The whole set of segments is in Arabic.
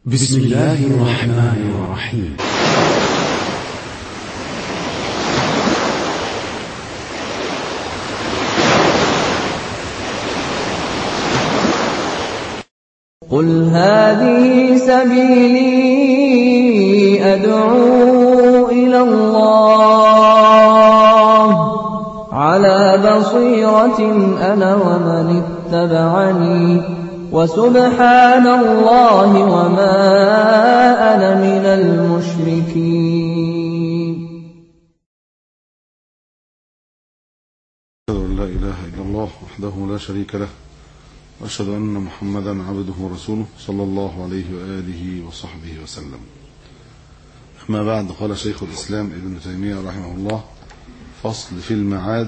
بسم الله الرحمن الرحيم. قل هذه سبيلي أدعو إلى الله على بصيرة أنا ومن اتبعني وسبحان الله وما أنا من المشركين. أشهد أن لا إله إلا الله وحده لا شريك له وأشهد أن محمدا عبده ورسوله صلى الله عليه وآله وصحبه وسلم. أما بعد، قال شيخ الإسلام ابن تيمية رحمه الله: فصل في المعاد،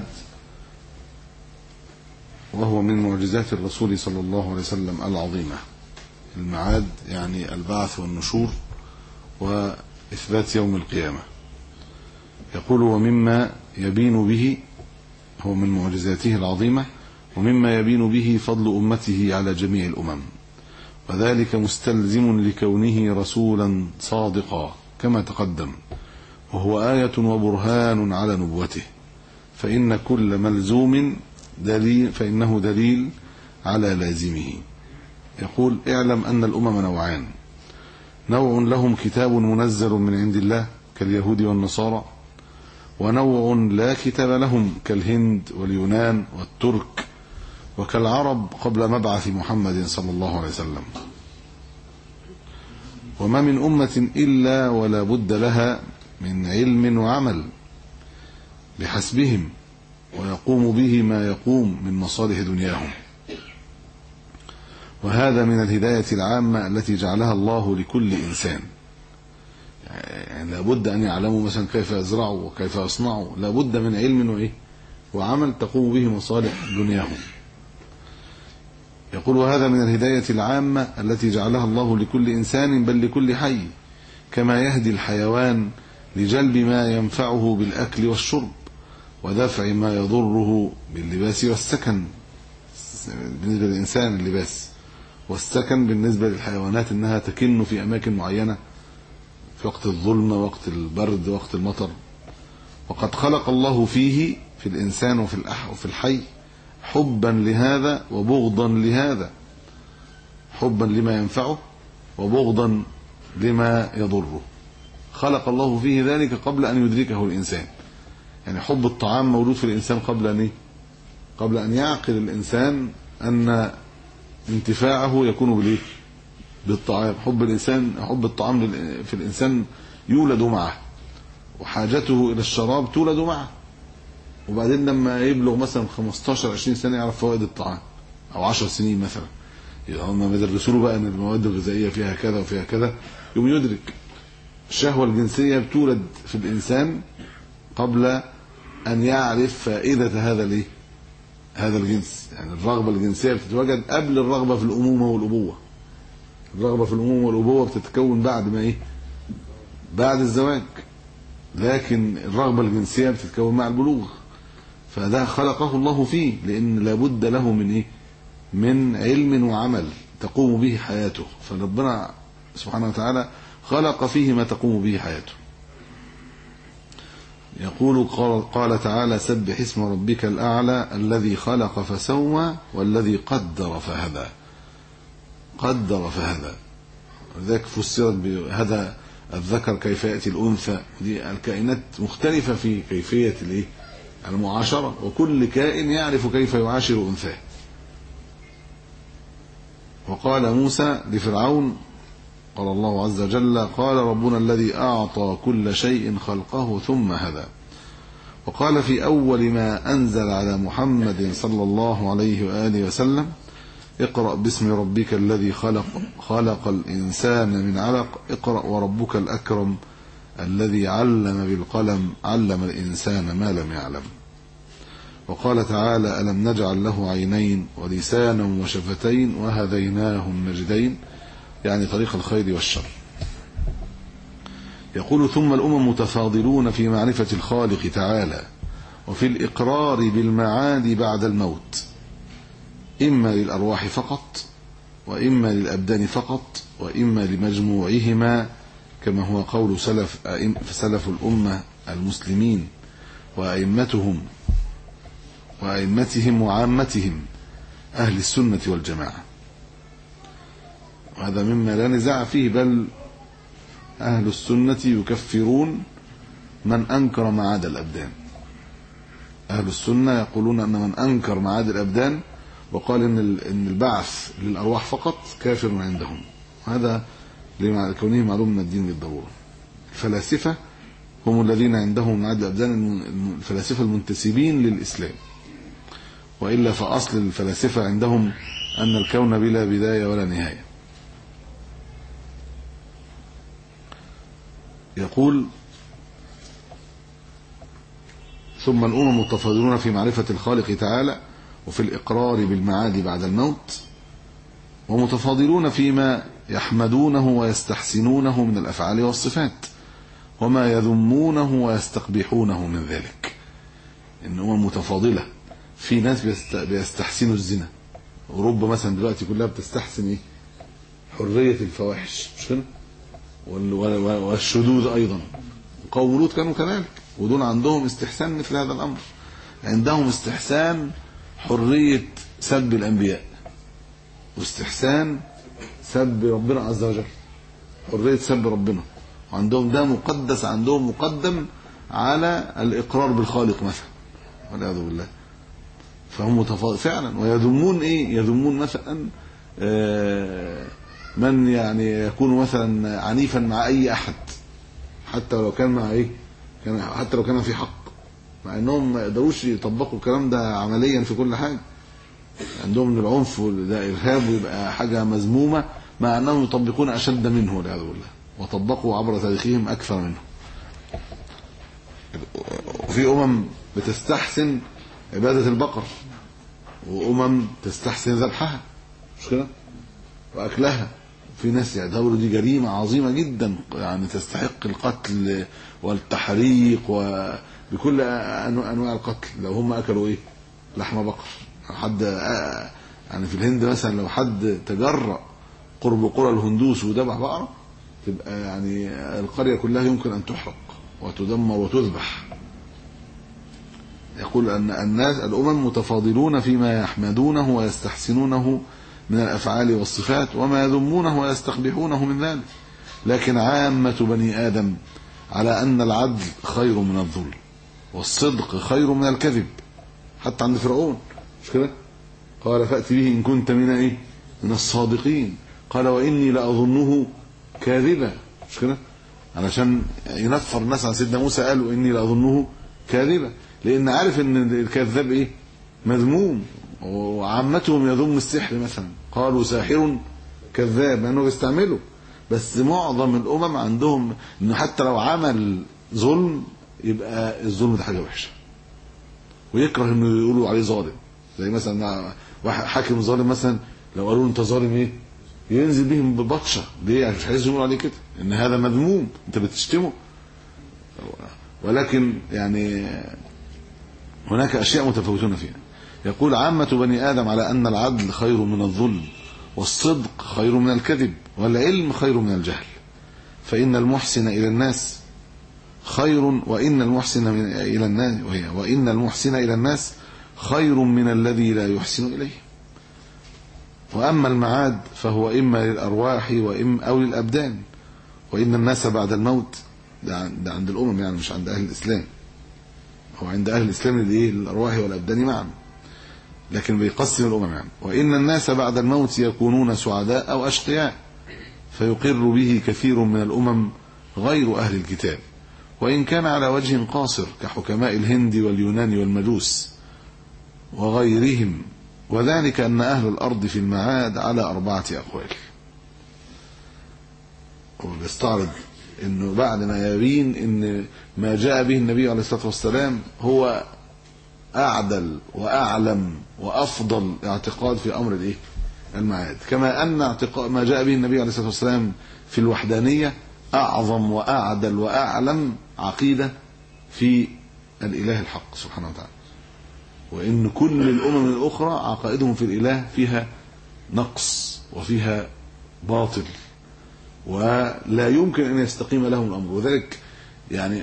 وهو من معجزات الرسول صلى الله عليه وسلم العظيمة. المعاد يعني البعث والنشور وإثبات يوم القيامة. يقول: ومما يبين به، هو من معجزاته العظيمة، ومما يبين به فضل أمته على جميع الأمم، وذلك مستلزم لكونه رسولا صادقا كما تقدم، وهو آية وبرهان على نبوته، فإن كل ملزوم دليل، فإنه دليل على لازمه. يقول: اعلم أن الأمم نوعان: نوع لهم كتاب منزل من عند الله كاليهود والنصارى، ونوع لا كتاب لهم كالهند واليونان والترك وكالعرب قبل مبعث محمد صلى الله عليه وسلم. وما من أمة إلا ولا بد لها من علم وعمل بحسبهم، ويقوم به ما يقوم من مصالح دنياهم. وهذا من الهداية العامة التي جعلها الله لكل إنسان. يعني لابد أن يعلموا مثلا كيف يزرعوا وكيف يصنعوا، لابد من علم وعمل تقوم به مصالح دنياهم. يقول: وهذا من الهداية العامة التي جعلها الله لكل إنسان، بل لكل حي، كما يهدي الحيوان لجلب ما ينفعه بالأكل والشرب، ودفع ما يضره باللباس والسكن. بالنسبة للإنسان اللباس، والسكن بالنسبة للحيوانات إنها تكن في أماكن معينة في وقت الظلمة، وقت البرد، وقت المطر. وقد خلق الله فيه، في الإنسان وفي الحي، حبا لهذا وبغضا لهذا، حبا لما ينفعه وبغضا لما يضره. خلق الله فيه ذلك قبل أن يدركه الإنسان. يعني حب الطعام مولود في الإنسان قبل أن يعقل الإنسان أن انتفاعه يكون بالطعام. حب الطعام في الإنسان يولد معه، وحاجته إلى الشراب تولد معه. وبعدين لما يبلغ مثلا 15-20 سنة يعرف فوائد الطعام، أو 10 سنين مثلا، هم بيدرسوا له بقى أن المواد الغذائية فيها كذا وفيها كذا، يوم يدرك. الشهوة الجنسية بتولد في الإنسان قبل أن يعرف فائدة هذا الجنس. يعني الرغبة الجنسية بتتوجد قبل الرغبة في الأمومة والأبوة. الرغبة في الأمومة والأبوة بتتكون بعد الزواج، لكن الرغبة الجنسية بتتكون مع البلوغ. فده خلقه الله فيه، لأن لابد له من علم وعمل تقوم به حياته. فربنا سبحانه وتعالى خلق فيه ما تقوم به حياته. يقول: قال تعالى: سبح اسم ربك الأعلى الذي خلق فسوى والذي قدر فهدى. قدر فهدى، ولذلك فسرت بهذا الذكر كيف يأتي الأنثى. دي الكائنات مختلفة في كيفية المعاشرة، وكل كائن يعرف كيف يعاشر أنثاه. وقال موسى لفرعون، قال الله عز وجل: قال ربنا الذي أعطى كل شيء خلقه ثم هدى. وقال في أول ما أنزل على محمد صلى الله عليه وآله وسلم: اقرأ باسم ربك الذي خلق الإنسان من علق، اقرأ وربك الأكرم الذي علم بالقلم علم الإنسان ما لم يعلم. وقال تعالى: ألم نجعل له عينين ولسانا وشفتين وهديناه النجدين، يعني طريق الخير والشر. يقول: ثم الأمم متفاضلون في معرفة الخالق تعالى وفي الإقرار بالمعاد بعد الموت، إما للأرواح فقط وإما للأبدان فقط وإما لمجموعهما كما هو قول سلف الأمة المسلمين وأئمتهم وعامتهم أهل السنة والجماعة. وهذا مما لا نزاع فيه، بل أهل السنة يكفرون من أنكر معاد الأبدان. أهل السنة يقولون أن من أنكر معاد الأبدان وقال إن البعث للأرواح فقط كافر عندهم، هذا لكونه معلوم من الدين بالضرورة. الفلاسفة هم الذين عندهم معاد الأبدان، الفلاسفة المنتسبين للإسلام، وإلا فأصل الفلاسفة عندهم أن الكون بلا بداية ولا نهاية. يقول: ثم الأمم متفاضلون في معرفة الخالق تعالى وفي الإقرار بالمعاد بعد الموت، ومتفاضلون فيما يحمدونه ويستحسنونه من الأفعال والصفات، وما يذمونه ويستقبحونه من ذلك. إنهم متفاضلة، في ناس بيستحسنوا الزنا، أوروبا مثلا دلوقتي كلها بتستحسن إيه؟ حرية الفواحش، مش كده؟ والشذوذ أيضا. قوم لوط كانوا كذلك، ودول عندهم استحسان مثل هذا الأمر. عندهم استحسان حرية سب الأنبياء، واستحسان سب ربنا عز وجل، حرية سب ربنا، وعندهم ده مقدس، عندهم مقدم على الإقرار بالخالق مثلا، والعياذ بالله. فهم متفاضل فعلا. ويذمون إيه؟ يذمون مثلا من يعني يكون مثلا عنيفا مع أي أحد، حتى لو كان مع إيه؟ حتى لو كان في حق، مع أنهم ما يقدروش يطبقوا الكلام ده عمليا في كل حاجة. عندهم من العنف ده إرهاب ويبقى حاجة مذمومة، مع أنهم يطبقون أشد منه والعياذ بالله، وطبقوا عبر تاريخهم أكثر منه. وفي بتستحسن عبادة البقر، تستحسن ذبحها، مش كده؟ وأكلها. في ناس يعتبروا دي جريمة عظيمة جدا، يعني تستحق القتل والتحريق وبكل أنواع القتل لو هم أكلوا إيه؟ لحم بقر. حد يعني في الهند مثلا لو حد تجرأ قرب قرى الهندوس وذبح بقرة، تبقى يعني القرية كلها يمكن أن تحرق وتدمر وتذبح. يقول أن الأمم متفاضلون فيما يحمدونه ويستحسنونه من الأفعال والصفات، وما يذمونه ويستقبحونه من ذلك. لكن عامة بني آدم على أن العدل خير من الظلم، والصدق خير من الكذب. حتى عند فرعون مش كده؟ قال فأت به إن كنت من الصادقين. قال وإني لأظنه كاذبا، مش كده؟ علشان ينفر الناس عن سيدنا موسى قالوا إني لأظنه كاذبا، لأن عارف إن الكذاب إيه؟ مذموم. وعامتهم يذم السحر مثلا، قالوا ساحر كذاب، لأنه بيستعمله. بس معظم الأمم عندهم إنه حتى لو عمل ظلم يبقى الظلم ده حاجة وحشة، ويكره إنه يقولوا عليه ظالم. زي مثلا واحد حاكم ظالم مثلا، لو قالوا أنت ظالم إيه؟ ينزل بهم ببطشة. ليه؟ عشان مش عايز يقولوا عليه كده، إن هذا مذموم، أنت بتشتمه. ولكن يعني هناك أشياء متفاوتون فيها. يقول عامة بني آدم على أن العدل خير من الظلم، والصدق خير من الكذب، والعلم خير من الجهل. فإن المحسن إلى الناس خير، وإن المحسن إلى الناس خير من الذي لا يحسن إليه. وأما المعاد فهو إما للأرواح أو للأبدان. وإن الناس بعد الموت، ده عند الأمم يعني، مش عند أهل الإسلام. هو عند أهل الإسلام للأرواح والأبدان معا، لكن بيقسم الأمم يعني. وإن الناس بعد الموت يكونون سعداء أو أشقياء، فيقر به كثير من الأمم غير أهل الكتاب، وإن كان على وجه قاصر، كحكماء الهند واليونان والمجوس وغيرهم. وذلك أن أهل الأرض في المعاد على 4 أقوال. وبيستعرض إنه بعد ما يبين إن ما جاء به النبي عليه الصلاة والسلام هو أعدل وأعلم وأفضل اعتقاد في أمر المعاد، كما أن اعتقاد ما جاء به النبي عليه الصلاة والسلام في الوحدانية أعظم وأعدل وأعلم عقيدة في الإله الحق سبحانه وتعالى. وإن كل الأمم الأخرى عقائدهم في الإله فيها نقص وفيها باطل ولا يمكن أن يستقيم لهم الأمر. وذلك يعني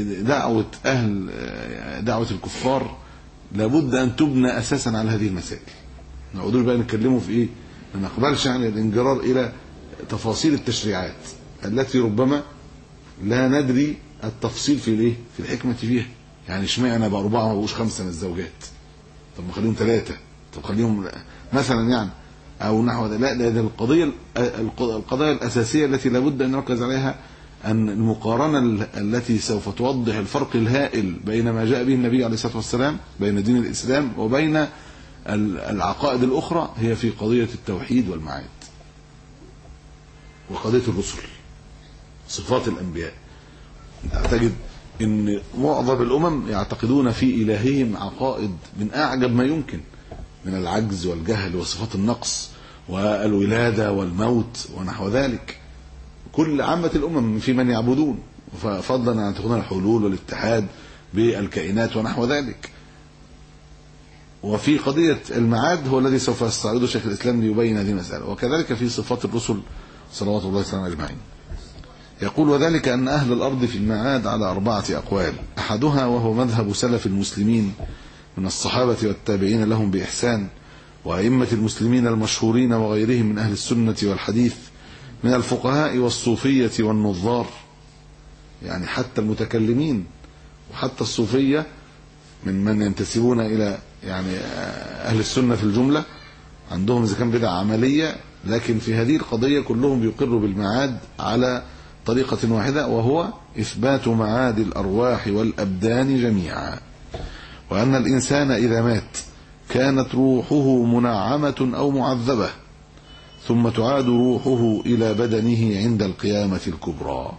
دعوة الكفار لابد أن تبنى أساسا على هذه المسائل. نعودوا بقى نتكلموا في إيه؟ ما نقبلش يعني الانجرار إلى تفاصيل التشريعات التي ربما لا ندري التفصيل في الايه في الحكمة فيها. يعني اشمعنى بقى 4 ما بقوش 5 من الزوجات؟ طب ما خليهم 3، طب خليهم مثلا يعني او نحو ذلك. لا، ده القضايا الأساسية التي لابد أن نركز عليها، أن المقارنة التي سوف توضح الفرق الهائل بين ما جاء به النبي عليه الصلاة والسلام، بين دين الإسلام وبين العقائد الأخرى، هي في قضية التوحيد والمعاد وقضية الرسل، صفات الأنبياء. تجد أن معظم الأمم يعتقدون في إلههم عقائد من أعجب ما يمكن، من العجز والجهل وصفات النقص والولادة والموت ونحو ذلك. كل عامة الأمم في من يعبدون، فضلا عن يعتقدون الحلول والاتحاد بالكائنات ونحو ذلك. وفي قضية المعاد هو الذي سوف يستعرضه شيخ الإسلام ليبين هذه المسألة، وكذلك في صفات الرسل صلوات الله وسلامه أجمعين. يقول: وذلك أن أهل الأرض في المعاد على 4 أقوال، أحدها وهو مذهب سلف المسلمين من الصحابة والتابعين لهم بإحسان، وأئمة المسلمين المشهورين وغيرهم من أهل السنة والحديث من الفقهاء والصوفية والنظار. يعني حتى المتكلمين وحتى الصوفية من ينتسبون إلى يعني أهل السنة في الجملة، عندهم إذا كان بدع عملية، لكن في هذه القضية كلهم يقروا بالمعاد على طريقة واحدة، وهو إثبات معاد الأرواح والأبدان جميعا، وأن الإنسان إذا مات كانت روحه منعمة أو معذبة، ثم تعاد روحه إلى بدنه عند القيامة الكبرى.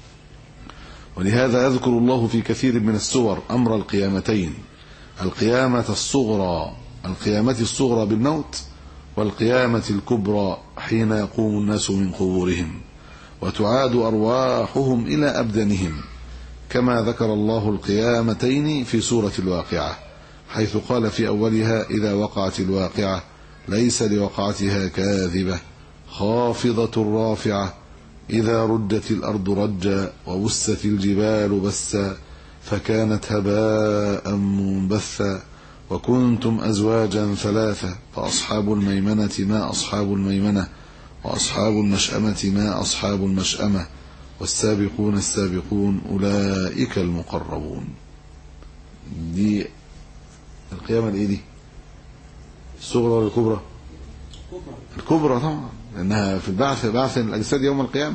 ولهذا يذكر الله في كثير من السور أمر القيامتين: القيامة الصغرى بالموت، والقيامة الكبرى حين يقوم الناس من قبورهم وتعاد أرواحهم إلى أبدانهم، كما ذكر الله القيامتين في سورة الواقعة، حيث قال في أولها: إذا وقعت الواقعة ليس لوقعتها كاذبة خافضة رافعة إذا رجت الأرض رجا وبست الجبال بسا فكانت هباء منبثا وكنتم أزواجا 3 فأصحاب الميمنة ما أصحاب الميمنة وأصحاب المشأمة ما أصحاب المشأمة والسابقون السابقون أولئك المقربون. دي القيامة الإيه دي؟ الصغرى ولا الكبرى؟ الكبرى طبعا، لأنها في بعث الأجساد يوم القيامة.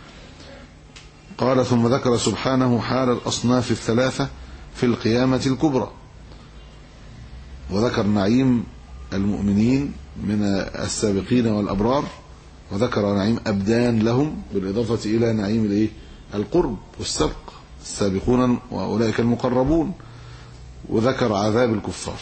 قال: ثم ذكر سبحانه حال الأصناف 3 في القيامة الكبرى، وذكر نعيم المؤمنين من السابقين والأبرار، وذكر نعيم أبدان لهم بالإضافة إلى نعيم القرب والسبق، السابقون وأولئك المقربون، وذكر عذاب الكفار.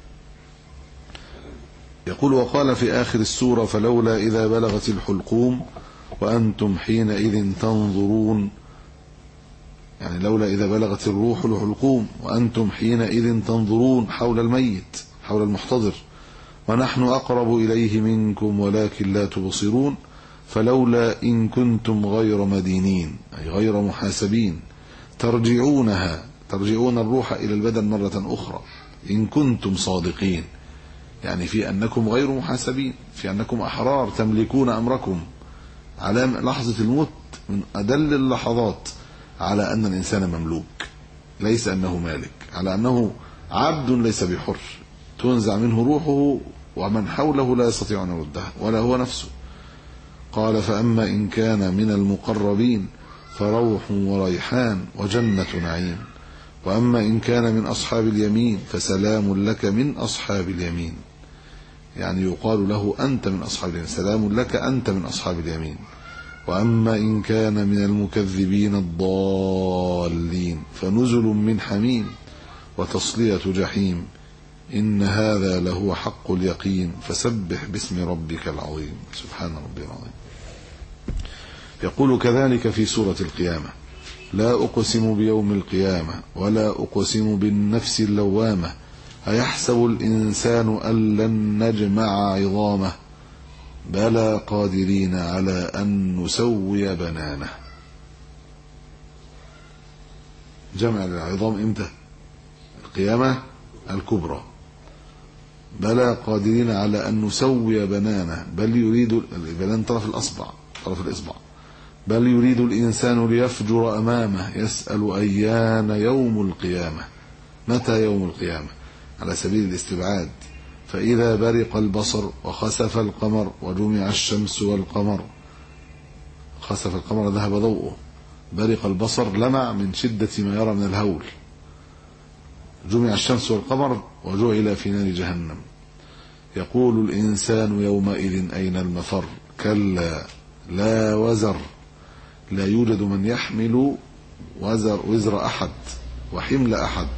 يقول: وقال في آخر السورة: فلولا إذا بلغت الحلقوم وأنتم حينئذ تنظرون، يعني لولا إذا بلغت الروح الحلقوم وأنتم حينئذ تنظرون حول الميت، حول المحتضر، ونحن أقرب إليه منكم ولكن لا تبصرون، فلولا إن كنتم غير مدينين أي غير محاسبين ترجعون الروح إلى البدن مرة أخرى إن كنتم صادقين، يعني في أنكم غير محاسبين، في أنكم أحرار تملكون أمركم. على لحظة الموت من أدل اللحظات على أن الإنسان مملوك، ليس أنه مالك، على أنه عبد ليس بحر، تنزع منه روحه ومن حوله لا يستطيع أن يردها ولا هو نفسه. قال: فأما إن كان من المقربين فروح وريحان وجنة نعيم، وأما إن كان من أصحاب اليمين فسلام لك من أصحاب اليمين، يعني يقال له أنت من أصحاب اليمين، سلام لك أنت من أصحاب اليمين. وأما إن كان من المكذبين الضالين فنزل من حميم وتصلية جحيم، إن هذا لهو حق اليقين، فسبح باسم ربك العظيم. سبحان ربي العظيم. يقول كذلك في سورة القيامة: لا أقسم بيوم القيامة ولا أقسم بالنفس اللوامة أيحسب الإنسان أن لن نجمع عظامه بلى قادرين على أن نسوي بنانه. جمع العظام امتى؟ القيامة الكبرى. بلى قادرين على أن نسوي بنانه بل يريد البنان طرف الإصبع بل يريد الإنسان ليفجر أمامه يسأل أيان يوم القيامة. متى يوم القيامة؟ على سبيل الاستبعاد. فإذا برق البصر وخسف القمر وجمع الشمس والقمر. خسف القمر ذهب ضوءه، برق البصر لمع من شدة ما يرى من الهول. جمع الشمس والقمر وجعل في نار جهنم. يقول الإنسان يومئذ أين المفر كلا لا وزر لا يوجد من يحمل وزر أحد وحمل أحد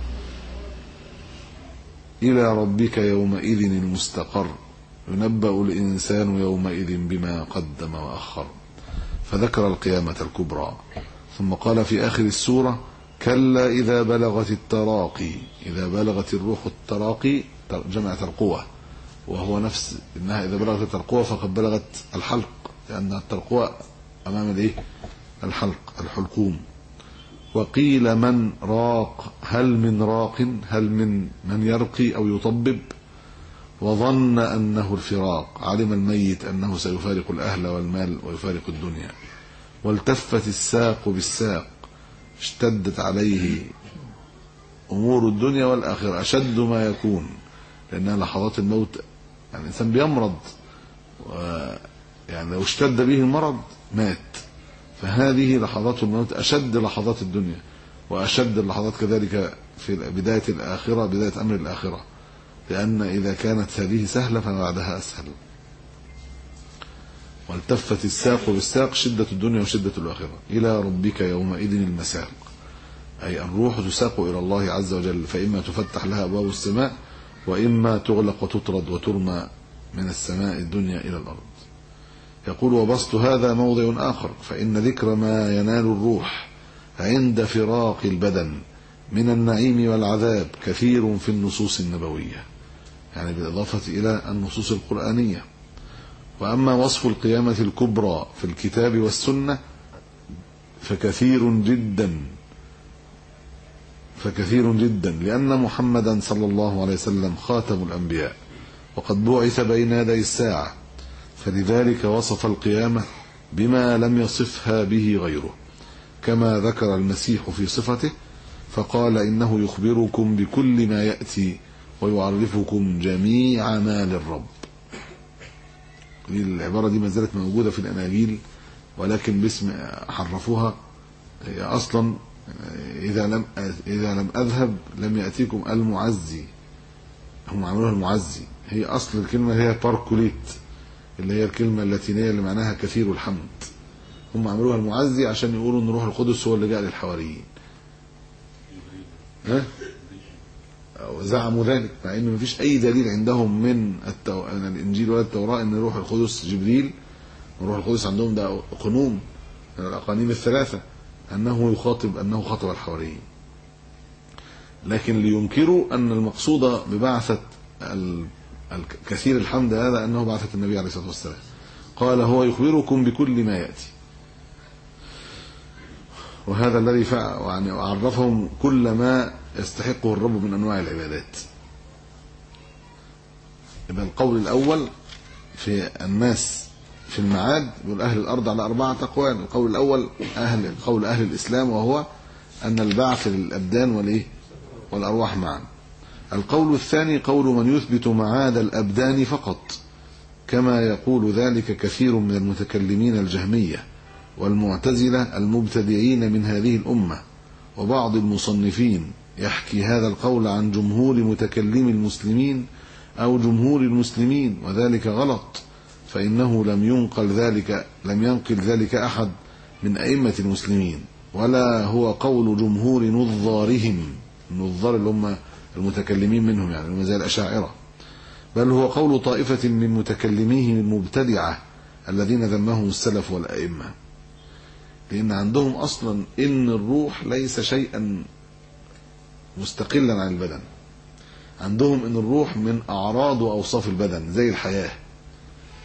إلى ربك يومئذ المستقر ينبأ الإنسان يومئذ بما قدم وأخر. فذكر القيامة الكبرى ثم قال في آخر السورة كلا إذا بلغت التراقي. إذا بلغت الروح التراقي جمع ترقوة، وهو نفس إنها إذا بلغت الترقوة فقد بلغت الحلق، لأن الترقوة أمام الحلقوم. وقيل من راق هل من راق هل من يرقي أو يطبب. وظن أنه الفراق علم الميت أنه سيفارق الأهل والمال ويفارق الدنيا. والتفت الساق بالساق اشتدت عليه أمور الدنيا والآخرة أشد ما يكون، لأنها لحظات الموت. يعني الإنسان بيمرض يعني لو اشتد به المرض مات. فهذه لحظات الموت أشد لحظات الدنيا وأشد اللحظات كذلك في بداية الآخرة، بداية أمر الآخرة، لأن إذا كانت هذه سهلة فبعدها أسهل. والتفت الساق بالساق شدة الدنيا وشدة الآخرة. إلى ربك يومئذ المساق، أي الروح تساق إلى الله عز وجل، فإما تفتح لها أبواب السماء وإما تغلق وتطرد وترمى من السماء الدنيا إلى الأرض. يقول وبسط هذا موضع آخر، فإن ذكر ما ينال الروح عند فراق البدن من النعيم والعذاب كثير في النصوص النبوية، يعني بالإضافة إلى النصوص القرآنية. وأما وصف القيامة الكبرى في الكتاب والسنة فكثير جدا لأن محمدا صلى الله عليه وسلم خاتم الأنبياء وقد بعث بين يدي الساعة، فلذلك وصف القيامة بما لم يصفها به غيره، كما ذكر المسيح في صفته فقال إنه يخبركم بكل ما يأتي ويعرفكم جميع ما للرب. العبارة دي ما زالت موجودة في الأناجيل ولكن باسم حرفوها. هي أصلا إذا لم أذهب لم يأتيكم المعزي، هم عملوها المعزي. هي أصل الكلمة هي باركوليت اللي هي الكلمة اللاتينية اللي معناها كثير الحمد. هم عملوها المعزي عشان يقولوا ان روح القدس هو اللي جاء للحواريين. زعموا ذلك مع انه مفيش اي دليل عندهم من الانجيل ولا التوراة ان روح القدس جبريل. وروح القدس عندهم ده قنوم من الاقانيم الثلاثة انه خاطب الحواريين، لكن لينكروا ان المقصود ببعثة الكثير الحمد هذا أنه بعثة النبي عليه الصلاة والسلام. قال هو يخبركم بكل ما يأتي، وهذا الذي يعني عرفهم كل ما يستحقه الرب من أنواع العبادات. يبقى القول الأول في الناس في المعاد يقول أهل الأرض على 4 أقوال. القول الأول قول أهل الإسلام وهو أن البعث للأبدان والأرواح معا. القول الثاني قول من يثبت معاد الأبدان فقط، كما يقول ذلك كثير من المتكلمين الجهمية والمعتزلة المبتدعين من هذه الأمة، وبعض المصنفين يحكي هذا القول عن جمهور متكلم المسلمين أو جمهور المسلمين، وذلك غلط، فإنه لم ينقل ذلك أحد من أئمة المسلمين، ولا هو قول جمهور نظارهم، النظار اللي هم المتكلمين منهم يعني زي الأشاعرة، بل هو قول طائفة من متكلميه المبتدعة الذين ذمهم السلف والأئمة، لأن عندهم أصلا إن الروح ليس شيئا مستقلا عن البدن. عندهم إن الروح من أعراض وأوصاف البدن زي الحياة،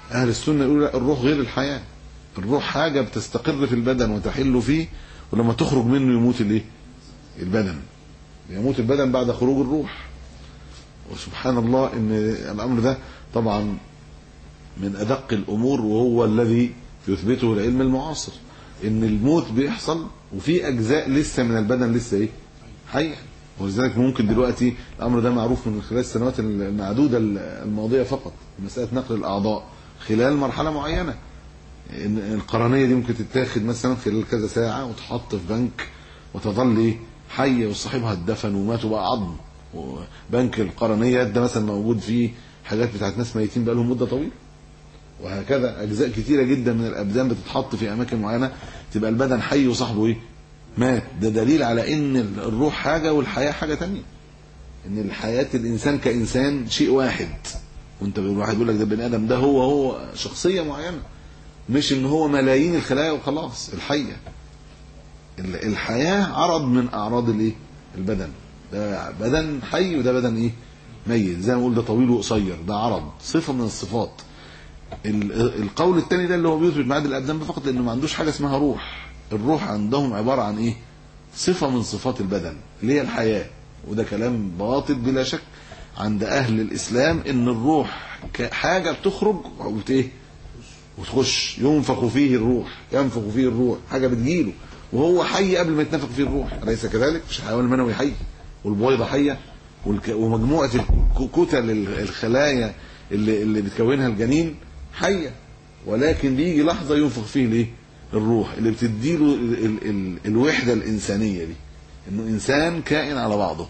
اهل السنه يقولوا لا، الروح غير الحياه. الروح حاجه بتستقر في البدن وتحل فيه، ولما تخرج منه يموت الايه؟ البدن. يموت البدن بعد خروج الروح. وسبحان الله ان الامر ده طبعا من ادق الامور، وهو الذي يثبته العلم المعاصر، ان الموت بيحصل وفي اجزاء لسه من البدن لسه ايه؟ حيه. ولذلك ممكن دلوقتي الامر ده معروف من خلال السنوات المعدوده الماضيه فقط، مساله نقل الاعضاء خلال مرحله معينه. ان القرنيه دي ممكن تتاخد مثلا خلال كذا ساعه وتحط في بنك وتظل ايه؟ حيه، وصاحبها اتدفن ومات وبقى عظم. وبنك القرنيه ده مثلا موجود فيه حاجات بتاعت ناس ميتين بقى لهم مده طويله. وهكذا اجزاء كتيره جدا من الابدان بتتحط في اماكن معينه تبقى البدن حي وصاحبه ايه؟ مات. ده دليل على ان الروح حاجه والحياه حاجه تانية. ان الحياه الانسان كانسان شيء واحد. وانت واحد يقول لك ده بني ادم، ده هو شخصيه معينه، مش ان هو ملايين الخلايا وخلاص. الحيه الحياه عرض من اعراض الايه؟ البدن. ده بدن حي وده بدن ايه؟ ميت. زي ما نقول ده طويل وقصير، ده عرض، صفه من الصفات. القول الثاني ده اللي هو بيثبت معاد الابدان فقط، لانه ما عندوش حاجه اسمها روح. الروح عندهم عباره عن ايه؟ صفه من صفات البدن اللي هي الحياه. وده كلام باطل بلا شك عند اهل الاسلام، ان الروح حاجه بتخرج ايه؟ وتخش، ينفخ فيه الروح، ينفخ فيه الروح، حاجه بتجيله وهو حي قبل ما يتنفخ فيه الروح. اليس كذلك؟ مش الحيوان المنوي حي والبويضه حيه ومجموعه كتل الخلايا اللي بتكونها الجنين حيه، ولكن بيجي لحظه ينفخ فيه الايه؟ الروح اللي بتديله الوحده الانسانيه دي، انه انسان كائن على بعضه.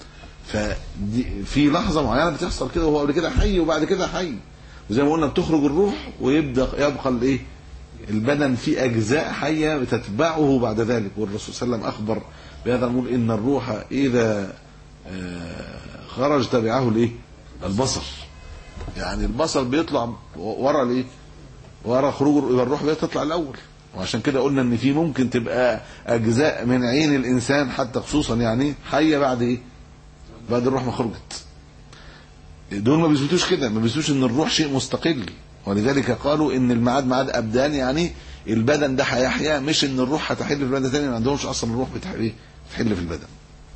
ففي لحظه معينه بتحصل كده، وهو قبل كده حي وبعد كده حي. وزي ما قلنا بتخرج الروح يبقى الايه؟ البدن فيه اجزاء حيه بتتبعه بعد ذلك. والرسول صلى الله عليه وسلم اخبر بهذا، نقول ان الروح اذا خرج تبعه الايه؟ البصر. يعني البصر بيطلع ورا الايه؟ ورا خروج الروح بتطلع الاول. وعشان كده قلنا ان في ممكن تبقى اجزاء من عين الانسان حتى خصوصا يعني حيه بعد ايه؟ بعد الروح ما خرجت. دول ما بيثبتوش كده، ما بيثبتوش ان الروح شيء مستقل. ولذلك قالوا ان الميعاد ميعاد ابدان، يعني البدن ده هيحيا، مش ان الروح هتحل في البدن ثاني. ما عندهمش اصلا الروح بتحل في البدن.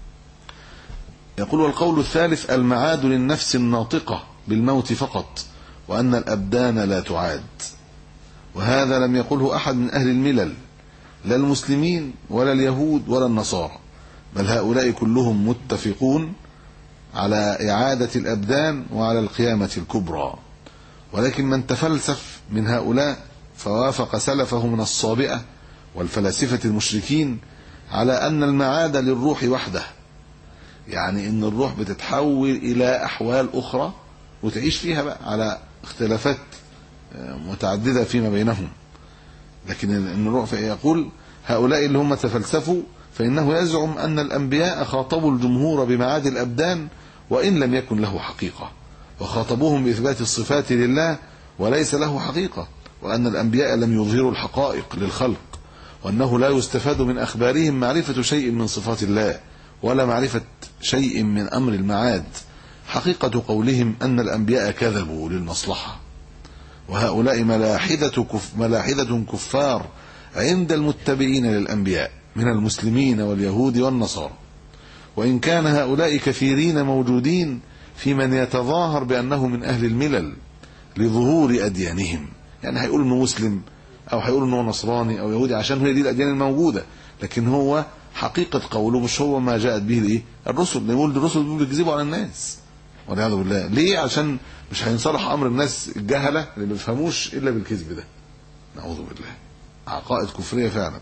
يقول والقول الثالث المعاد للنفس الناطقه بالموت فقط، وان الابدان لا تعاد. وهذا لم يقله احد من اهل الملل، لا المسلمين ولا اليهود ولا النصارى، بل هؤلاء كلهم متفقون على إعادة الأبدان وعلى القيامة الكبرى. ولكن من تفلسف من هؤلاء فوافق سلفه من الصابئة والفلاسفة المشركين على أن المعاد للروح وحده، يعني أن الروح بتتحول إلى أحوال أخرى وتعيش فيها بقى على اختلافات متعددة فيما بينهم. لكن أن الروح يقول هؤلاء اللي هم تفلسفوا فإنه يزعم أن الأنبياء خاطبوا الجمهور بمعاد الأبدان وإن لم يكن له حقيقة، وخاطبوهم بإثبات الصفات لله وليس له حقيقة، وأن الأنبياء لم يظهروا الحقائق للخلق، وأنه لا يستفاد من أخبارهم معرفة شيء من صفات الله ولا معرفة شيء من أمر المعاد. حقيقة قولهم أن الأنبياء كذبوا للمصلحة. وهؤلاء ملاحدة كفار عند المتبعين للأنبياء من المسلمين واليهود والنصارى. وإن كان هؤلاء كثيرين موجودين في من يتظاهر بأنه من أهل الملل لظهور أديانهم، يعني هيقول أنه مسلم أو هيقول أنه نصراني أو يهودي عشان هي دي الأديان الموجودة، لكن هو حقيقة قوله مش هو ما جاءت به الرسل. يقول الرسل بيكذبوا على الناس والعياذ بالله. ليه؟ عشان مش هينصلح أمر الناس الجهلة اللي ما بيفهموش إلا بالكذب ده. نعوذ بالله. عقائد كفرية فعلا.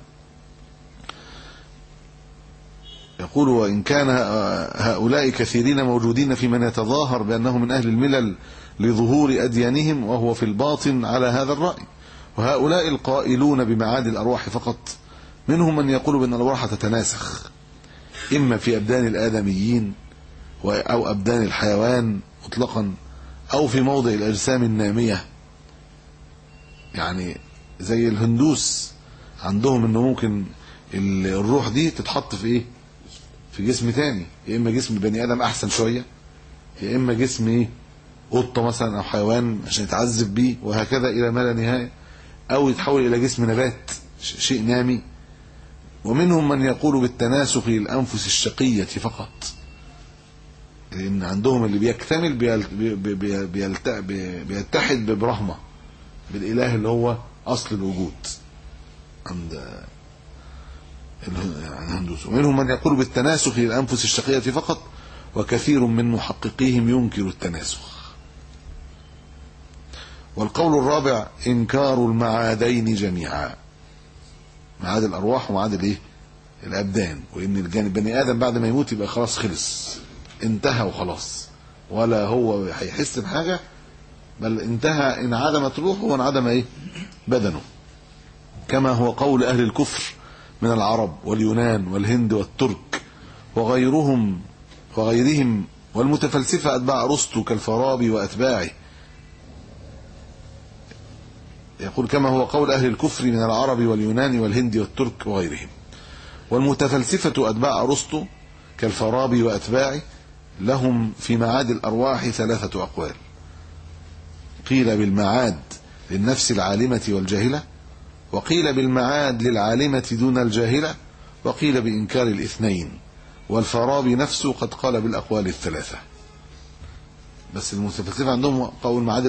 يقول وإن كان هؤلاء كثيرين موجودين في من يتظاهر بأنه من أهل الملل لظهور أديانهم وهو في الباطن على هذا الرأي. وهؤلاء القائلون بمعاد الأرواح فقط منهم من يقول بأن الأرواح تتناسخ إما في أبدان الآدميين أو أبدان الحيوان مطلقا أو في موضع الأجسام النامية، يعني زي الهندوس عندهم أنه ممكن الروح دي تتحط في إيه؟ في جسم تاني، يا إما جسم بني آدم أحسن شوية، يا إما جسم إيه؟ قطة مثلا أو حيوان عشان يتعذب بيه، وهكذا إلى ما لا نهاية، أو يتحول إلى جسم نبات شيء نامي. ومنهم من يقول بالتناسخ للأنفس الشقية فقط، لأن عندهم اللي بيكتمل بيتحد ببرهمة، بالإله اللي هو أصل الوجود عند الهندوس. ومنهم من يقول بالتناسخ للأنفس الشقية فقط، وكثير من محققيهم ينكر التناسخ. والقول الرابع إنكار المعادين جميعا، معاد الأرواح ومعاد الايه الأبدان، وإن البني آدم بعد ما يموت يبقى خلاص خلص انتهى وخلاص، ولا هو هيحس بحاجة، بل انتهى، انعدمت روحه وانعدم ايه بدنه، كما هو قول أهل الكفر من العرب واليونان والهند والترك وغيرهم والمتفلسفة أتباع أرسطو كالفارابي وأتباعه. يقول كما هو قول أهل الكفر من العرب واليونان والهند والترك وغيرهم. والمتفلسفة أتباع أرسطو كالفارابي وأتباعه لهم في معاد الأرواح 3 أقوال. قيل بالمعاد للنفس العالمة والجاهلة، وقيل بالمعاد للعالمة دون الجاهلة، وقيل بإنكار الاثنين. والفارابي نفسه قد قال بالأقوال 3. بس المتفلسفة عندهم قول معاد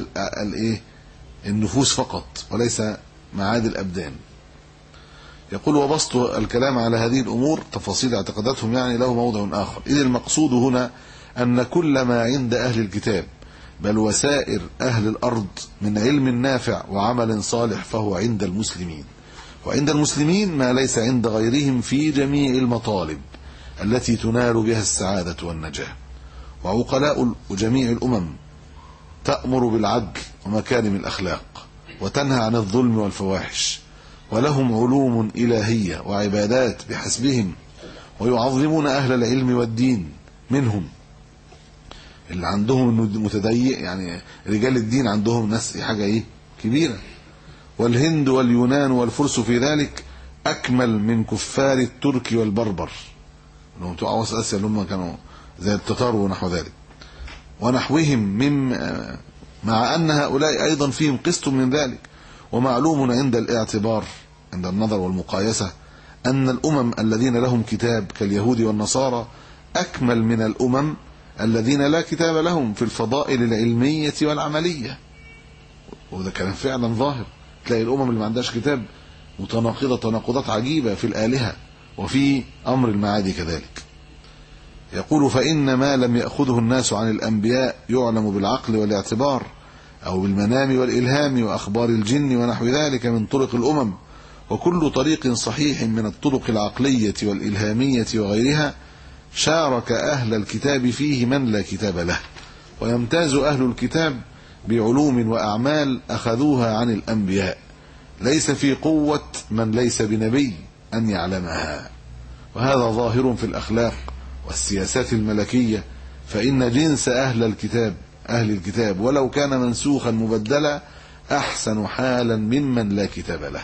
النفوس فقط وليس معاد الأبدان. يقول وبسط الكلام على هذه الأمور تفاصيل اعتقاداتهم يعني له موضع آخر، إذ المقصود هنا أن كل ما عند أهل الكتاب بل وسائر أهل الأرض من علم نافع وعمل صالح فهو عند المسلمين، وعند المسلمين ما ليس عند غيرهم في جميع المطالب التي تنال بها السعادة والنجاة. وعقلاء جميع الأمم تأمر بالعدل ومكارم الأخلاق وتنهى عن الظلم والفواحش، ولهم علوم إلهية وعبادات بحسبهم، ويعظمون أهل العلم والدين منهم اللي عندهم متدين، يعني رجال الدين عندهم ناس حاجة كبيرة. والهند واليونان والفرس في ذلك أكمل من كفار الترك والبربر، لهم بتوع وسط آسيا اللي هم كانوا زي التتار ونحو ذلك ونحوهم، مع أن هؤلاء أيضا فيهم قسط من ذلك. ومعلوم عند الاعتبار عند النظر والمقايسة أن الأمم الذين لهم كتاب كاليهود والنصارى أكمل من الأمم الذين لا كتاب لهم في الفضائل العلمية والعملية. وده كلام فعلا ظاهر، تلاقي الأمم اللي ما عندهاش كتاب متناقضة تناقضات عجيبة في الآلهة وفي أمر المعاد كذلك. يقول فإن ما لم يأخذه الناس عن الأنبياء يعلم بالعقل والاعتبار أو بالمنام والإلهام وأخبار الجن ونحو ذلك من طرق الأمم، وكل طريق صحيح من الطرق العقلية والإلهامية وغيرها شارك أهل الكتاب فيه من لا كتاب له. ويمتاز أهل الكتاب بعلوم وأعمال أخذوها عن الأنبياء ليس في قوة من ليس بنبي أن يعلمها، وهذا ظاهر في الأخلاق والسياسات الملكية، فإن جنس أهل الكتاب ولو كان منسوخا مبدلا أحسن حالا ممن لا كتاب له.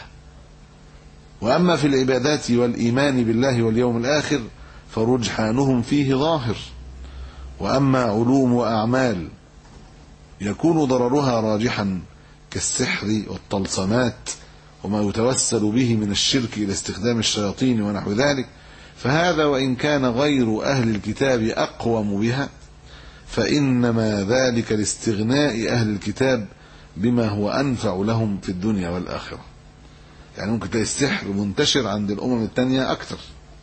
وأما في العبادات والإيمان بالله واليوم الآخر فرجحانهم فيه ظاهر. وأما علوم وأعمال يكون ضررها راجحا كالسحر والطلسمات وما يتوسل به من الشرك إلى استخدام الشياطين ونحو ذلك، فهذا وإن كان غير أهل الكتاب أقوم بها فإنما ذلك لاستغناء أهل الكتاب بما هو أنفع لهم في الدنيا والآخرة. يعني ممكن تلاقي السحر منتشر عند الأمم التانية أكثر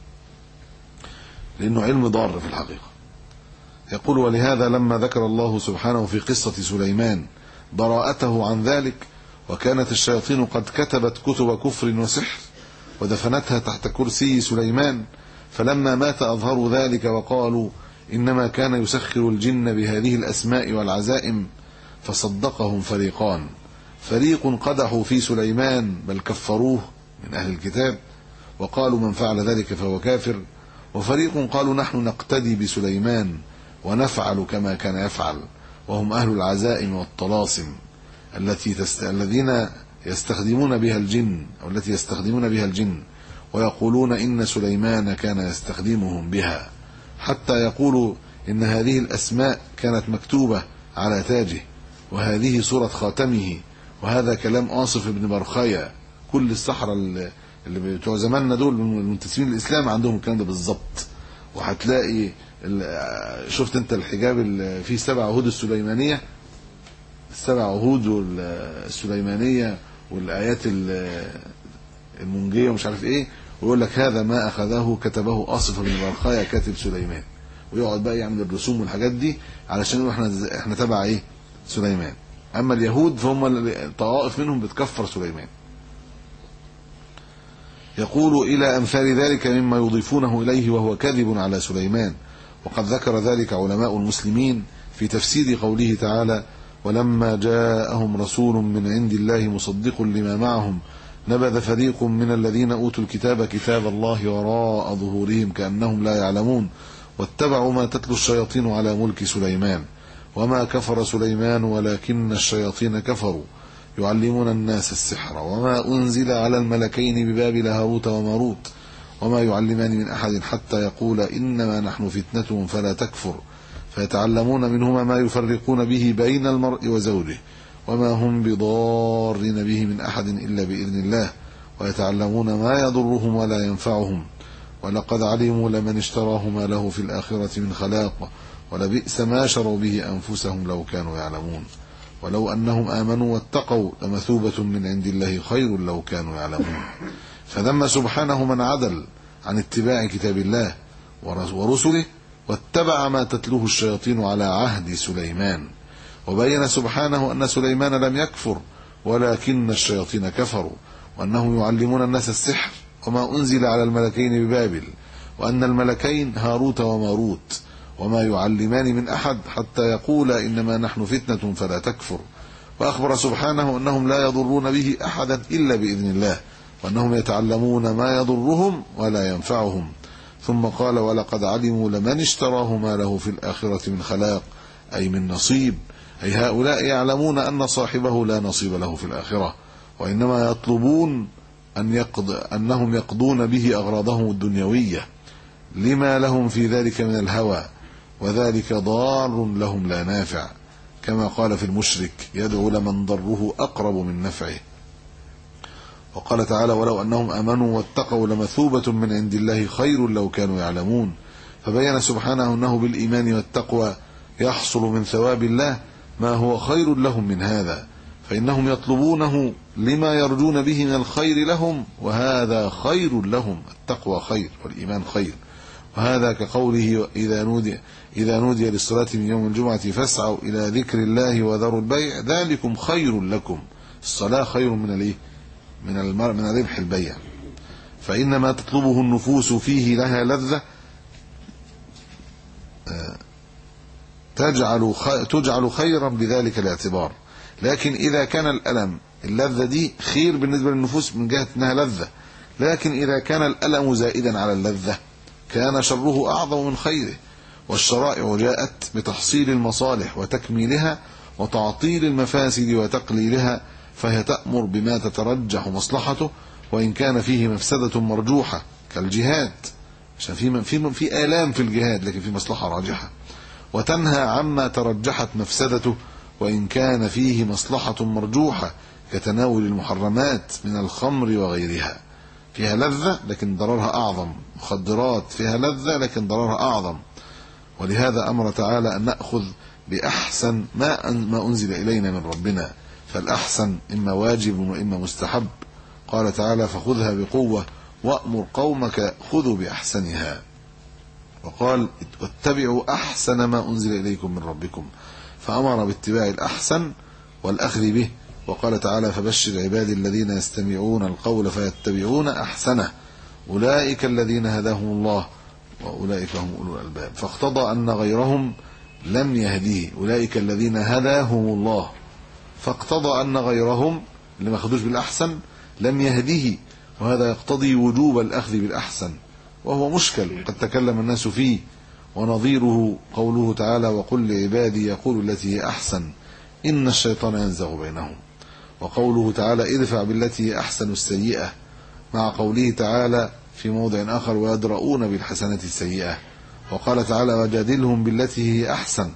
لأنه علم ضار في الحقيقة. يقول ولهذا لما ذكر الله سبحانه في قصة سليمان براءته عن ذلك وكانت الشياطين قد كتبت كتب كفر وسحر ودفنتها تحت كرسي سليمان، فلما مات أظهروا ذلك وقالوا إنما كان يسخر الجن بهذه الأسماء والعزائم، فصدقهم فريقان، فريق قدحوا في سليمان بل كفروه من أهل الكتاب وقالوا من فعل ذلك فهو كافر، وفريق قالوا نحن نقتدي بسليمان ونفعل كما كان يفعل، وهم أهل العزائم والطلاسم الذين يستخدمون بها الجن أو التي يستخدمون بها الجن، ويقولون إن سليمان كان يستخدمهم بها، حتى يقولوا إن هذه الأسماء كانت مكتوبة على تاجه، وهذه صورة خاتمه، وهذا كلام آصف بن برخية. كل السحرة اللي بتوع زماننا دول المنتسبين للإسلام عندهم الكلام ده بالظبط. وهتلاقي شفت انت الحجاب اللي فيه 7 عهود السليمانية، ال7 عهود السليمانية والآيات المنجية ومش عارف ايه، ويقول لك هذا ما أخذه كتبه آصف بن برخية كاتب سليمان، ويقعد بقى يعمل الرسوم والحاجات دي علشان احنا تبع ايه؟ سليمان. اما اليهود فهم طوائف منهم بتكفر سليمان. يقول إلى أمثال ذلك مما يضيفونه إليه وهو كذب على سليمان. وقد ذكر ذلك علماء المسلمين في تفسير قوله تعالى: ولما جاءهم رسول من عند الله مصدق لما معهم نبذ فريق من الذين أوتوا الكتاب كتاب الله وراء ظهورهم كأنهم لا يعلمون واتبعوا ما تتلو الشياطين على ملك سليمان وما كفر سليمان ولكن الشياطين كفروا يعلمون الناس السحر وما أنزل على الملكين ببابل هاروت وماروت وما يعلمان من أحد حتى يقول إنما نحن فتنة فلا تكفر فيتعلمون منهما ما يفرقون به بين المرء وزوجه وما هم بضارين به من أحد إلا بإذن الله ويتعلمون ما يضرهم ولا ينفعهم ولقد علموا لمن اشتراه ما له في الآخرة من خلاق ولبئس ما شروا به أنفسهم لو كانوا يعلمون ولو أنهم آمنوا واتقوا لمثوبة من عند الله خير لو كانوا يعلمون. فذم سبحانه من عدل عن اتباع كتاب الله ورسله واتبع ما تتلوه الشياطين على عهد سليمان، وبين سبحانه أن سليمان لم يكفر ولكن الشياطين كفروا وأنهم يعلمون الناس السحر وما أنزل على الملكين ببابل وأن الملكين هاروت وماروت وما يعلمان من أحد حتى يقول إنما نحن فتنة فلا تكفر. وأخبر سبحانه أنهم لا يضرون به أحدا إلا بإذن الله وأنهم يتعلمون ما يضرهم ولا ينفعهم. ثم قال ولقد علموا لمن اشتراه ما له في الآخرة من خلاق أي من نصيب، أي هؤلاء يعلمون أن صاحبه لا نصيب له في الآخرة وإنما يطلبون أنهم يقضون به أغراضهم الدنيوية لما لهم في ذلك من الهوى وذلك ضار لهم لا نافع، كما قال في المشرك يدعو لمن ضره أقرب من نفعه. وقال تعالى ولو أنهم آمنوا واتقوا لمثوبة من عند الله خير لو كانوا يعلمون. فبين سبحانه أنه بالإيمان والتقوى يحصل من ثواب الله ما هو خير لهم من هذا، فإنهم يطلبونه لما يرجون به من الخير لهم وهذا خير لهم، التقوى خير والإيمان خير. وهذا كقوله إذا نودي للصلاة من يوم الجمعة فاسعوا إلى ذكر الله وذروا البيع ذلكم خير لكم. الصلاة خير من ربح البيع، فإنما تطلبه النفوس فيه لها لذة تجعل خيرا بذلك الاعتبار. لكن إذا كان الألم اللذة دي خير بالنسبة للنفوس من جهة أنها لذة، لكن إذا كان الألم زائدا على اللذة كان شره أعظم من خيره. والشرائع جاءت بتحصيل المصالح وتكميلها وتعطيل المفاسد وتقليلها، فهي تأمر بما تترجح مصلحته وإن كان فيه مفسدة مرجوحة كالجهاد، عشان في آلام في الجهاد لكن في مصلحة راجحة، وتنهى عما ترجحت مفسدته وإن كان فيه مصلحة مرجوحة كتناول المحرمات من الخمر وغيرها، فيها لذة لكن ضررها أعظم، مخدرات فيها لذة لكن ضررها أعظم. ولهذا أمر تعالى أن نأخذ بأحسن ما أنزل إلينا من ربنا، فالأحسن إما واجب وإما مستحب. قال تعالى فخذها بقوة وأمر قومك خذوا بأحسنها، وقال واتبعوا أحسن ما أنزل إليكم من ربكم، فأمر باتباع الأحسن والأخذ به. وقال تعالى فبشر عبادي الذين يستمعون القول فيتبعون أحسنه أولئك الذين هداهم الله وأولئك هم أولو الألباب. فاقتضى أن غيرهم لم يهديه، أولئك الذين هداهم الله، فاقتضى أن غيرهم اللي ما خدوش بالأحسن لم يهديه، وهذا يقتضي وجوب الأخذ بالأحسن وهو مشكل قد تكلم الناس فيه. ونظيره قوله تعالى وقل لعبادي يقول التي هي أحسن إن الشيطان ينزغ بينهم، وقوله تعالى ادفع بالتي هي أحسن السيئة، مع قوله تعالى في موضع آخر ويدرؤون بالحسنة السيئة. وقال تعالى وجادلهم بالتي هي أحسن،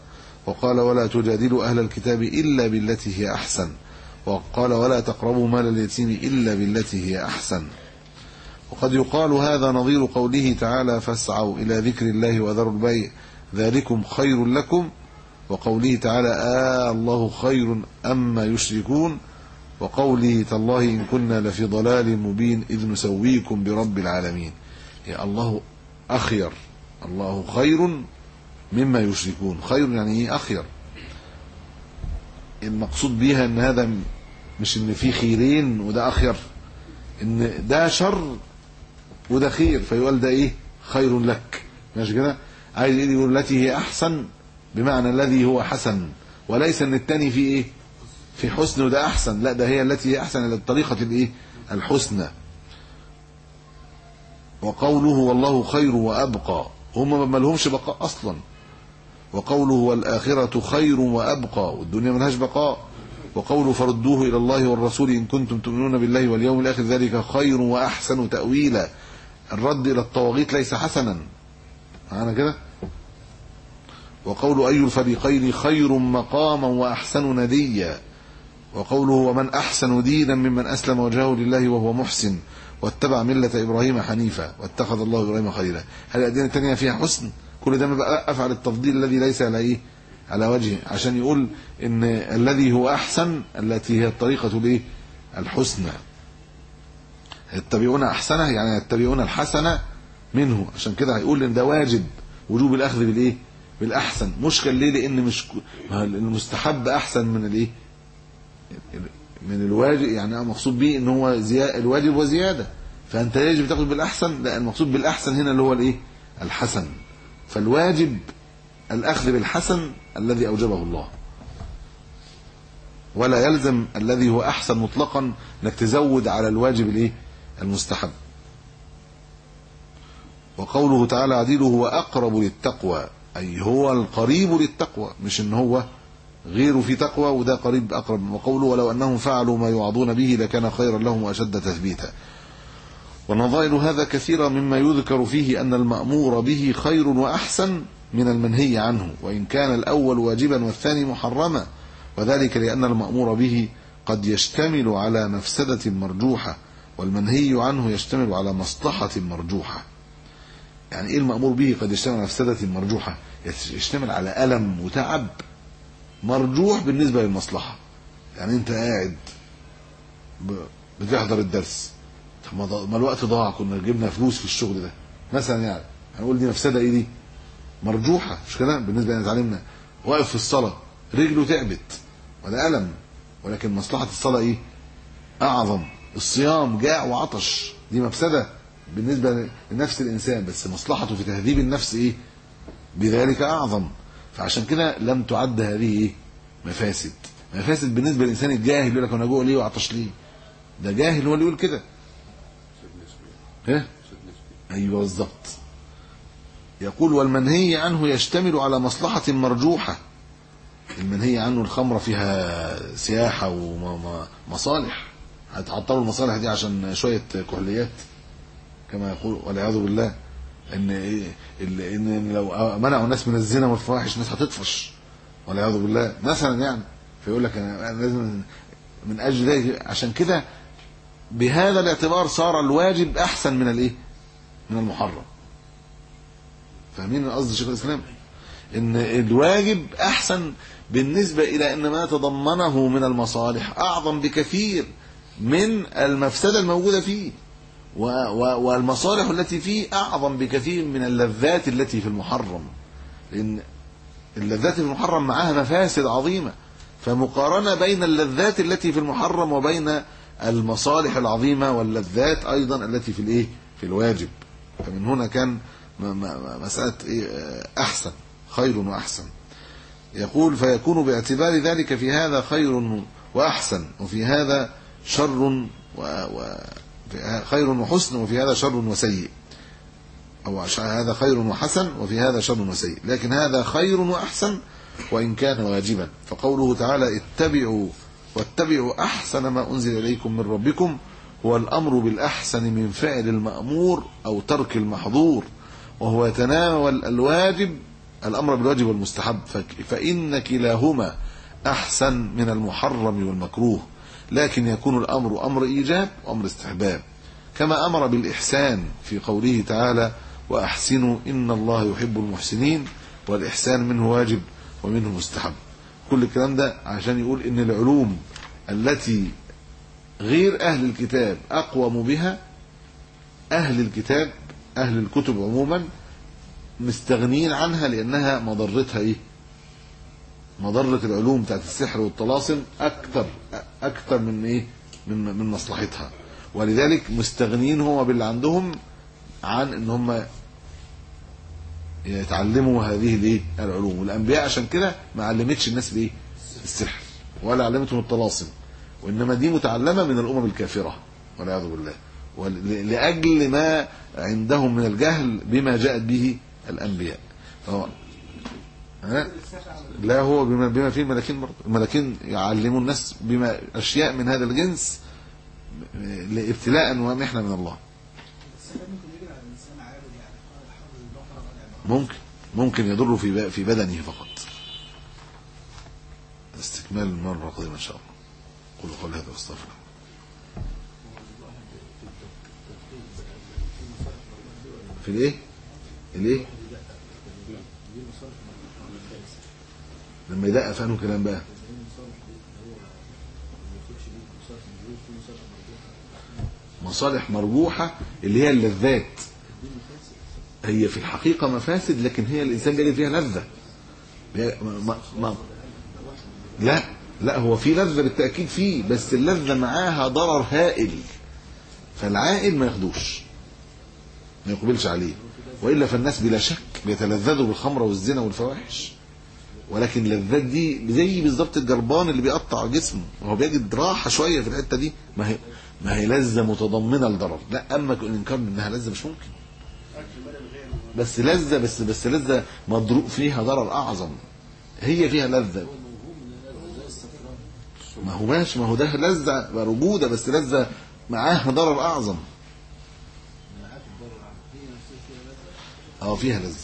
وقال ولا تجادلوا أهل الكتاب إلا بالتي هي أحسن، وقال ولا تقربوا مال اليتيم إلا بالتي هي أحسن. وقد يقال هذا نظير قوله تعالى فاسعوا إلى ذكر الله وذروا البيع ذلكم خير لكم، وقوله تعالى الله خير أما يشركون، وقوله تالله إن كنا لفي ضلال مبين إذ نسويكم برب العالمين. يا الله أخير، الله خير مما يشركون. خير يعني ايه أخير؟ المقصود بيها ان هذا مش ان في خيرين وده أخير، ان ده شر وده خير، فيقول ده ايه خير لك، ماشي كده؟ عايز يقول التي هي أحسن بمعنى الذي هو حسن، وليس ان التاني في ايه في حسن وده أحسن، لا ده هي التي هي أحسن للطريقة الايه الحسنى. وقوله والله خير وأبقى، هم ما لهمش بقاء أصلا. وقوله والآخرة خير وأبقى، والدنيا ملهاش بقاء. وقوله فردوه إلى الله والرسول إن كنتم تؤمنون بالله واليوم الآخر ذلك خير وأحسن تأويلا. الرد إلى الطواغيت ليس حسنا، معنا كده. وقول أي الفريقين خير مقاما وأحسن نديا. وقوله ومن أحسن دينا ممن أسلم وجهه لله وهو محسن واتبع ملة إبراهيم حنيفا واتخذ الله إبراهيم خليلا. هل الأديان التانية فيها حسن؟ كل ده ما بقى أفعل التفضيل الذي ليس على إيه على وجهه، عشان يقول إن الذي هو أحسن التي هي الطريقة الإيه الحسنى. يتبعون أحسنه يعني يتبعون الحسنة منه، عشان كده هيقول إن ده واجب وجوب الأخذ بالإيه بالأحسن. مشكل ليه؟ لأن مش المستحب أحسن من الإيه من الواجب، يعني مقصود به ان هو الواجب وزياده، فانت يجب تاخذ بالاحسن. لا، المقصود بالاحسن هنا اللي هو الايه الحسن، فالواجب الاخذ بالحسن الذي اوجبه الله، ولا يلزم الذي هو احسن مطلقا انك تزود على الواجب الايه المستحب. وقوله تعالى عديله هو اقرب للتقوى، اي هو القريب للتقوى، مش ان هو غيره في تقوى وده قريب أقرب. وقوله ولو أنهم فعلوا ما يوعظون به لكان خيرا لهم وأشد تثبيتا. ونظائر هذا كثيرا مما يذكر فيه أن المأمور به خير وأحسن من المنهي عنه، وإن كان الأول واجبا والثاني محرما، وذلك لأن المأمور به قد يشتمل على مفسدة مرجوحة، والمنهي عنه يشتمل على مصلحة مرجوحة. يعني إيه المأمور به قد يشتمل على مفسدة مرجوحة؟ يشتمل على ألم وتعب مرجوح بالنسبة للمصلحة. يعني انت قاعد بتحضر الدرس، طب ما الوقت ضاع، كنا جبنا فلوس في الشغل ده مثلا، يعني هنقول دي مفسدة ايه دي مرجوحة، مش كده؟ بالنسبة لنا اتعلمنا واقف في الصلاة رجله تعبت ولا ألم، ولكن مصلحة الصلاة ايه اعظم. الصيام جاع وعطش، دي مفسدة بالنسبة لنفس الانسان، بس مصلحته في تهذيب النفس ايه بذلك اعظم. فعشان كده لم تعد هذه ايه مفاسد. مفاسد بالنسبه للانسان الجاهل يقول لك انا جوع ليه وعطش ليه، ده جاهل هو اللي يقول كده. ايوه بالظبط. يقول والمنهي عنه يشتمل على مصلحه مرجوحه. المنهي عنه الخمره فيها سياحه ومصالح، هتعطلوا المصالح دي عشان شويه كحوليات كما يقول والعياذ بالله. ان لو منعوا الناس من الزنا والفواحش الناس هتطفش والعياذ بالله مثلا، يعني فيقول لك انا لازم من اجل ذلك. عشان كده بهذا الاعتبار صار الواجب احسن من الايه من المحرم. فاهمين قصد شيخ الاسلام؟ ان الواجب احسن بالنسبه الى ان ما تضمنه من المصالح اعظم بكثير من المفسده الموجوده فيه، والمصالح التي فيه أعظم بكثير من اللذات التي في المحرم، لأن اللذات في المحرم معها مفاسد عظيمة. فمقارنة بين اللذات التي في المحرم وبين المصالح العظيمة واللذات أيضا التي في الإيه في الواجب. فمن هنا كان مسألة أحسن خير وأحسن. يقول فيكون باعتبار ذلك في هذا خير وأحسن، وفي هذا شر خير وحسن، وفي هذا شر وسيء، أو هذا خير وحسن وفي هذا شر وسيء، لكن هذا خير وأحسن وإن كان واجبا. فقوله تعالى واتبعوا أحسن ما أنزل إليكم من ربكم هو الأمر بالأحسن من فعل المأمور أو ترك المحظور، وهو يتناول الواجب الأمر بالواجب والمستحب، فإن كلاهما أحسن من المحرم والمكروه، لكن يكون الأمر أمر إيجاب وأمر استحباب، كما أمر بالإحسان في قوله تعالى وأحسنوا إن الله يحب المحسنين، والإحسان منه واجب ومنه مستحب. كل الكلام ده عشان يقول إن العلوم التي غير أهل الكتاب أقوم بها، أهل الكتاب أهل الكتب عموما مستغنين عنها، لأنها مضرتها إيه؟ مضرة العلوم بتاعت السحر والطلاسم أكثر من إيه؟ من مصلحتها، ولذلك مستغنين هو باللي عندهم عن إن هم يتعلموا هذه الايه العلوم. والانبياء عشان كده ما علمتش الناس بايه السحر ولا علمتهم الطلاسم، وانما دي متعلمه من الامم الكافره والعياذ بالله، لاجل ما عندهم من الجهل بما جاءت به الانبياء. لا هو بما فيه الملاكين برضه، الملاكين يعلموا الناس بما اشياء من هذا الجنس لابتلاء ومحنه من الله. ممكن يضر في بدنه فقط. استكمال المرة القادمة إن شاء الله. قولوا قولي هذا واستغفر في الايه لما يدقق في انه كلام بقى مصالح مرجوحة اللي هي اللذات، هي في الحقيقة مفاسد، لكن هي الإنسان جاي فيها لذة. لا هو في لذة بالتأكيد فيه، بس اللذة معاها ضرر هائل، فالعائل ما ياخدوش، ما يقبلش عليه، وإلا فالناس بلا شك بيتلذذوا بالخمر والزنا والفواحش، ولكن اللذات دي زي بالظبط الجربان اللي بيقطع جسمه وهو بيجد راحة شوية في الحتة دي، ما هي لذة متضمنة الضرر. لا أما الإنكار منها لذة مش ممكن، بس لذة بس لذة مضروب فيها ضرر أعظم، هي فيها لذة. ما هو ماشي، ما هو ده لذة موجودة بس لذة معاها ضرر أعظم. فيها لذة.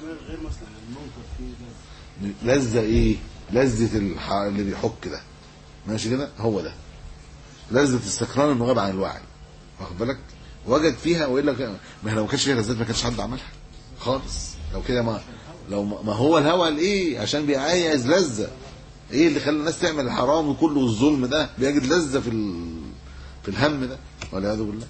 لذة إيه؟ لذة اللي بيحك ده، ماشي كده، هو ده لذة استقرار إنه غاب عن الوعي، واخد بالك؟ وجد فيها، وإلا لو ما كانش فيها لذات ما كانش حد عملها خالص. لو كده ما هو الهوى الايه عشان بيعايز لذة، ايه اللي خلى الناس تعمل الحرام وكله الظلم ده؟ بيجد لذة في الهم ده والعياذ بالله.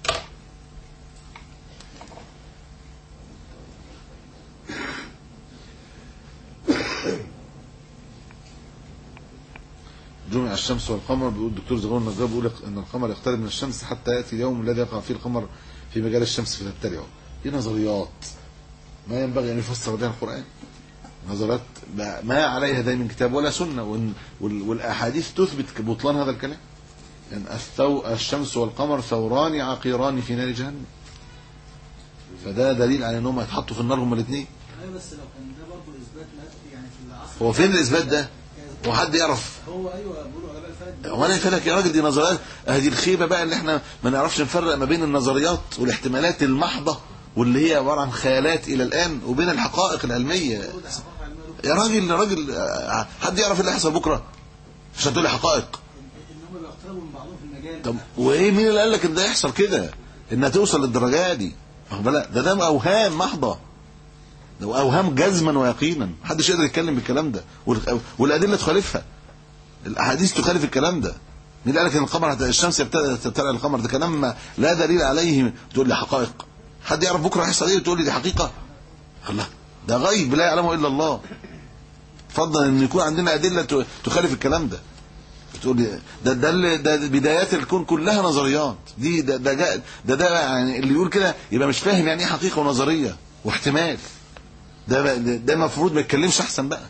جمع الشمس والقمر، بيقول الدكتور زغلول النجار بيقول ان القمر يقترب من الشمس حتى ياتي اليوم الذي يقع فيه القمر في مجال الشمس فتتبعه. دي نظريات ما ينبغي ان يفسر بها القرآن، نظريات ما عليها دايما من كتاب ولا سنة، والاحاديث تثبت بطلان هذا الكلام. يعني الشمس والقمر ثوران عقيران في نار جهنم، فده دليل على انهم هيتحطوا في النار هما الاثنين. بس لو كان ده برضه اثبات يعني في العصر، هو فين الاثبات ده؟ هو حد يعرف؟ هو ايوه بيقولوا على الفلك. وانا يفلك يا راجل، دي نظريات، هذه الخيبه بقى اللي احنا ما نعرفش نفرق ما بين النظريات والاحتمالات المحضه واللي هي عباره عن خيالات الى الان، وبين الحقائق العلميه. يا راجل حد يعرف اللي هيحصل بكره عشان تقول لي حقائق؟ ان هم بيقتربوا من بعضهم في المجال. طب وايه، مين اللي قال لك ان ده يحصل كده، انها توصل للدرجه دي؟ واخد بالك؟ ده اوهام محضه، ده اوهام جزما ويقينا، محدش يقدر يتكلم بالكلام ده، والادله تخالفها، الاحاديث تخالف الكلام ده. مين قال لك ان القمر الشمس تبتلع القمر؟ ده كلام لا دليل عليه، تقول لي حقائق. حد يعرف بكره هيحصل ايه وتقول لي دي حقيقه؟ الله، ده غيب لا يعلمه الا الله. اتفضل ان يكون عندنا ادله تخالف الكلام ده، بتقول لي ده بدايات الكون كلها نظريات. دي ده يعني اللي يقول كده يبقى مش فاهم يعني ايه حقيقه ونظريه واحتمال. ده المفروض ما يتكلمش احسن بقى.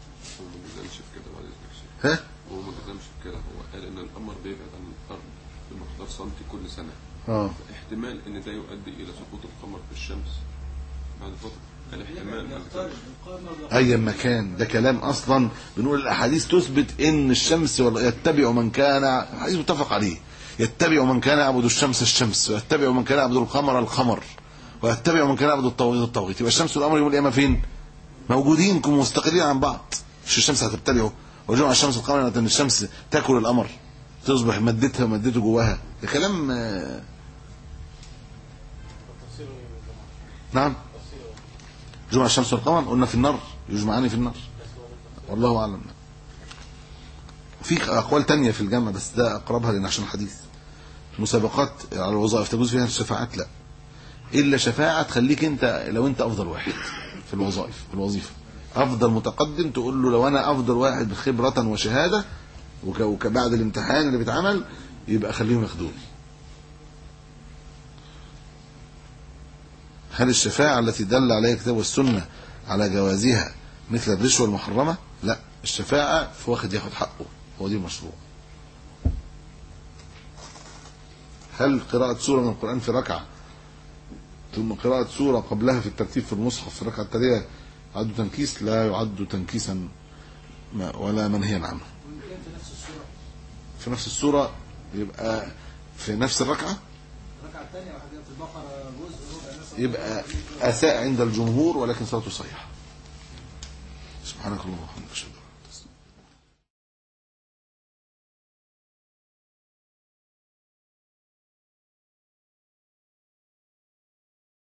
هو ما جزمش بكده، هو قال ان القمر بيبعد عن الارض بمقدار سنتي كل سنه. احتمال ان ده يؤدي الى سقوط القمر في الشمس بعد فتره. الاحتمال اي مكان، ده كلام اصلا بنقول الاحاديث تثبت ان الشمس يتبع من كان، حديث متفق عليه، يتبع من كان يعبد الشمس ويتبع من كان يعبد القمر، ويتبع من كان يعبد الطواغيت. يبقى الشمس والقمر يوم القيامه فين؟ موجودين مستقلين عن بعض. مش الشمس هتبتلعه وجمع الشمس القمر ان الشمس تاكل القمر تصبح مادته جواها. ده كلام نعم. جمع الشمس والقمر قلنا في النار، يجمعان في النار، والله اعلم. في اقوال تانية في الجمع بس ده اقربها لنا عشان الحديث. مسابقات على الوظائف تجوز فيها الشفاعات؟ لا، الا شفاعه تخليك انت لو انت افضل واحد في الوظائف، في الوظيفه افضل متقدم، تقول له لو انا افضل واحد خبره وشهاده وكبعد الامتحان اللي بيتعمل يبقى خليهم ياخدوني. هل الشفاعه التي دل عليها الكتاب والسنه على جوازها مثل الرشوه المحرمه؟ لا، الشفاعه في واحد ياخد حقه، هو دي المشروع. هل قراءة سورة من القرآن في ركعة ثم قراءة سورة قبلها في الترتيب في المصحف في الركعة التالية يعد تنكيس؟ لا يعد تنكيسا ولا منهيا عنه. في نفس السورة يبقى في نفس الركعة يبقى أساء عند الجمهور ولكن صلاته صحيحة. سبحانك اللهم وبحمدك.